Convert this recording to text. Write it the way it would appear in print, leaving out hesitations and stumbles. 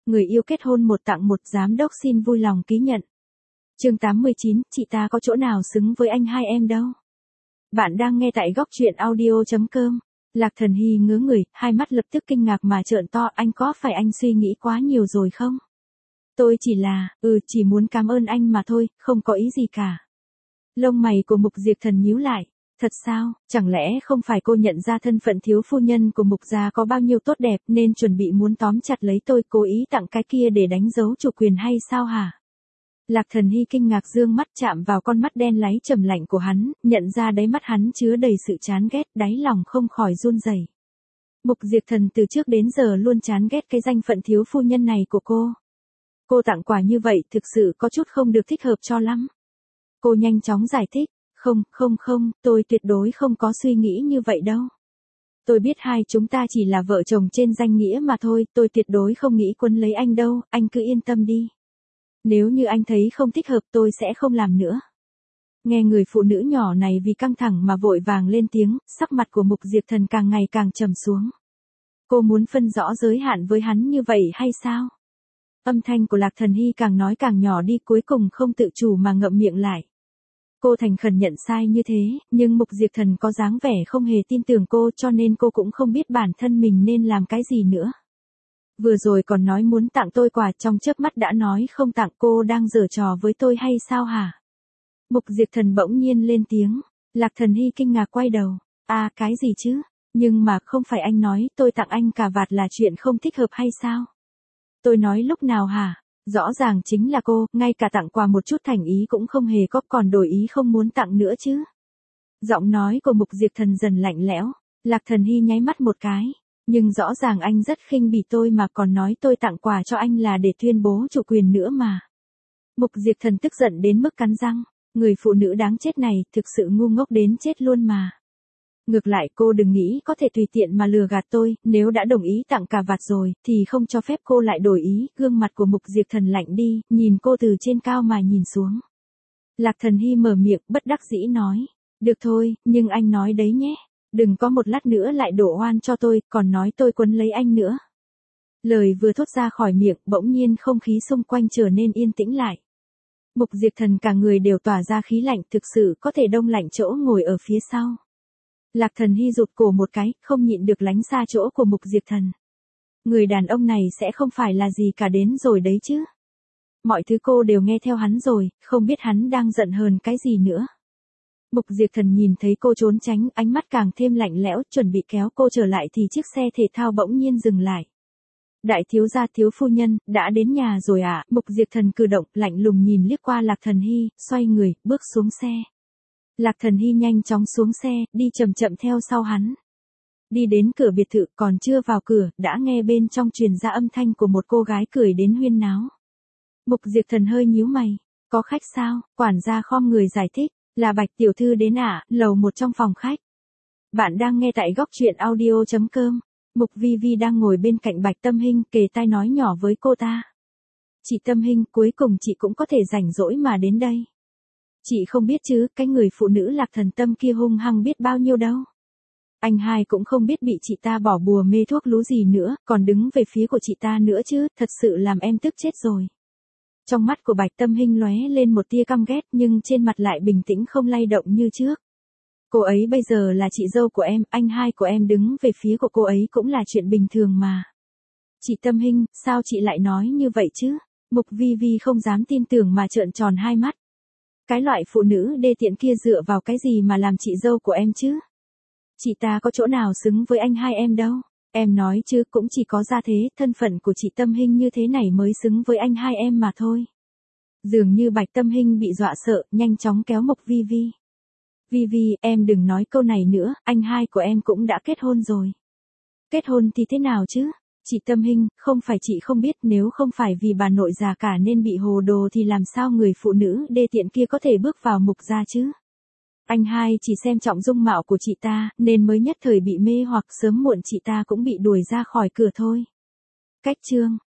người yêu kết hôn một tặng một, giám đốc xin vui lòng ký nhận. Chương 89, chị ta có chỗ nào xứng với anh hai em đâu. Bạn đang nghe tại góc truyện audio.com. Lạc Thần Hy ngớ người, hai mắt lập tức kinh ngạc mà trợn to, anh có phải anh suy nghĩ quá nhiều rồi không? Tôi chỉ muốn cảm ơn anh mà thôi, không có ý gì cả. Lông mày của Mục Diệp Thần nhíu lại. Thật sao, chẳng lẽ không phải cô nhận ra thân phận thiếu phu nhân của Mục gia có bao nhiêu tốt đẹp nên chuẩn bị muốn tóm chặt lấy tôi, cố ý tặng cái kia để đánh dấu chủ quyền hay sao hả? Lạc Thần Hy kinh ngạc dương mắt chạm vào con mắt đen láy trầm lạnh của hắn, nhận ra đáy mắt hắn chứa đầy sự chán ghét, đáy lòng không khỏi run rẩy. Mục Diệp Thần từ trước đến giờ luôn chán ghét cái danh phận thiếu phu nhân này của cô. Cô tặng quà như vậy thực sự có chút không được thích hợp cho lắm. Cô nhanh chóng giải thích, không, tôi tuyệt đối không có suy nghĩ như vậy đâu. Tôi biết hai chúng ta chỉ là vợ chồng trên danh nghĩa mà thôi, tôi tuyệt đối không nghĩ quấn lấy anh đâu, anh cứ yên tâm đi. Nếu như anh thấy không thích hợp tôi sẽ không làm nữa. Nghe người phụ nữ nhỏ này vì căng thẳng mà vội vàng lên tiếng, sắc mặt của Mục Diệp Thần càng ngày càng trầm xuống. Cô muốn phân rõ giới hạn với hắn như vậy hay sao? Âm thanh của Lạc Thần Hy càng nói càng nhỏ đi, cuối cùng không tự chủ mà ngậm miệng lại. Cô thành khẩn nhận sai như thế, nhưng Mục Diệp Thần có dáng vẻ không hề tin tưởng cô, cho nên cô cũng không biết bản thân mình nên làm cái gì nữa. Vừa rồi còn nói muốn tặng tôi quà, trong chớp mắt đã nói không tặng, cô đang giở trò với tôi hay sao hả? Mục Diệp Thần bỗng nhiên lên tiếng. Lạc Thần Hy kinh ngạc quay đầu. Cái gì chứ? Nhưng mà không phải anh nói tôi tặng anh cà vạt là chuyện không thích hợp hay sao? Tôi nói lúc nào hả? Rõ ràng chính là cô, ngay cả tặng quà một chút thành ý cũng không hề có, còn đổi ý không muốn tặng nữa chứ. Giọng nói của Mục Diệp Thần dần lạnh lẽo. Lạc Thần Hy nháy mắt một cái. Nhưng rõ ràng anh rất khinh bỉ tôi mà còn nói tôi tặng quà cho anh là để tuyên bố chủ quyền nữa mà. Mục Diệp Thần tức giận đến mức cắn răng. Người phụ nữ đáng chết này thực sự ngu ngốc đến chết luôn mà. Ngược lại cô đừng nghĩ có thể tùy tiện mà lừa gạt tôi, nếu đã đồng ý tặng cà vạt rồi thì không cho phép cô lại đổi ý. Gương mặt của Mục Diệp Thần lạnh đi, nhìn cô từ trên cao mà nhìn xuống. Lạc Thần Hy mở miệng bất đắc dĩ nói. Được thôi, nhưng anh nói đấy nhé. Đừng có một lát nữa lại đổ oan cho tôi, còn nói tôi quấn lấy anh nữa. Lời vừa thốt ra khỏi miệng, bỗng nhiên không khí xung quanh trở nên yên tĩnh lại. Mục Diệp Thần cả người đều tỏa ra khí lạnh, thực sự có thể đông lạnh chỗ ngồi ở phía sau. Lạc Thần Hy rụt cổ một cái, không nhịn được lánh xa chỗ của Mục Diệp Thần. Người đàn ông này sẽ không phải là gì cả đến rồi đấy chứ. Mọi thứ cô đều nghe theo hắn rồi, không biết hắn đang giận hờn cái gì nữa. Mục Diệp Thần nhìn thấy cô trốn tránh, ánh mắt càng thêm lạnh lẽo, chuẩn bị kéo cô trở lại thì chiếc xe thể thao bỗng nhiên dừng lại. Đại thiếu gia thiếu phu nhân, đã đến nhà rồi à? Mục Diệp Thần cử động, lạnh lùng nhìn liếc qua Lạc Thần Hy, xoay người, bước xuống xe. Lạc Thần Hy nhanh chóng xuống xe, đi chậm chậm theo sau hắn. Đi đến cửa biệt thự, còn chưa vào cửa, đã nghe bên trong truyền ra âm thanh của một cô gái cười đến huyên náo. Mục Diệp Thần hơi nhíu mày. Có khách sao? Quản gia khom người giải thích. Là Bạch tiểu thư đến à, lầu một trong phòng khách. Bạn đang nghe tại góc truyện audio.com. Mục Vi Vi đang ngồi bên cạnh Bạch Tâm Hinh, kề tai nói nhỏ với cô ta. Chị Tâm Hinh, cuối cùng chị cũng có thể rảnh rỗi mà đến đây. Chị không biết chứ, cái người phụ nữ Lạc Thần Tâm kia hung hăng biết bao nhiêu đâu. Anh hai cũng không biết bị chị ta bỏ bùa mê thuốc lú gì nữa, còn đứng về phía của chị ta nữa chứ, thật sự làm em tức chết rồi. Trong mắt của Bạch Tâm Hinh lóe lên một tia căm ghét nhưng trên mặt lại bình tĩnh không lay động như trước. Cô ấy bây giờ là chị dâu của em, anh hai của em đứng về phía của cô ấy cũng là chuyện bình thường mà. Chị Tâm Hinh, sao chị lại nói như vậy chứ? Mục Vi Vi không dám tin tưởng mà trợn tròn hai mắt. Cái loại phụ nữ đê tiện kia dựa vào cái gì mà làm chị dâu của em chứ? Chị ta có chỗ nào xứng với anh hai em đâu? Em nói chứ cũng chỉ có ra thế, thân phận của chị Tâm Hinh như thế này mới xứng với anh hai em mà thôi. Dường như Bạch Tâm Hinh bị dọa sợ, nhanh chóng kéo Mục Vi Vi. Vi Vi, em đừng nói câu này nữa, anh hai của em cũng đã kết hôn rồi. Kết hôn thì thế nào chứ? Chị Tâm Hinh, không phải chị không biết, nếu không phải vì bà nội già cả nên bị hồ đồ thì làm sao người phụ nữ đê tiện kia có thể bước vào Mục gia chứ? Anh hai chỉ xem trọng dung mạo của chị ta, nên mới nhất thời bị mê hoặc, sớm muộn chị ta cũng bị đuổi ra khỏi cửa thôi. Cách chương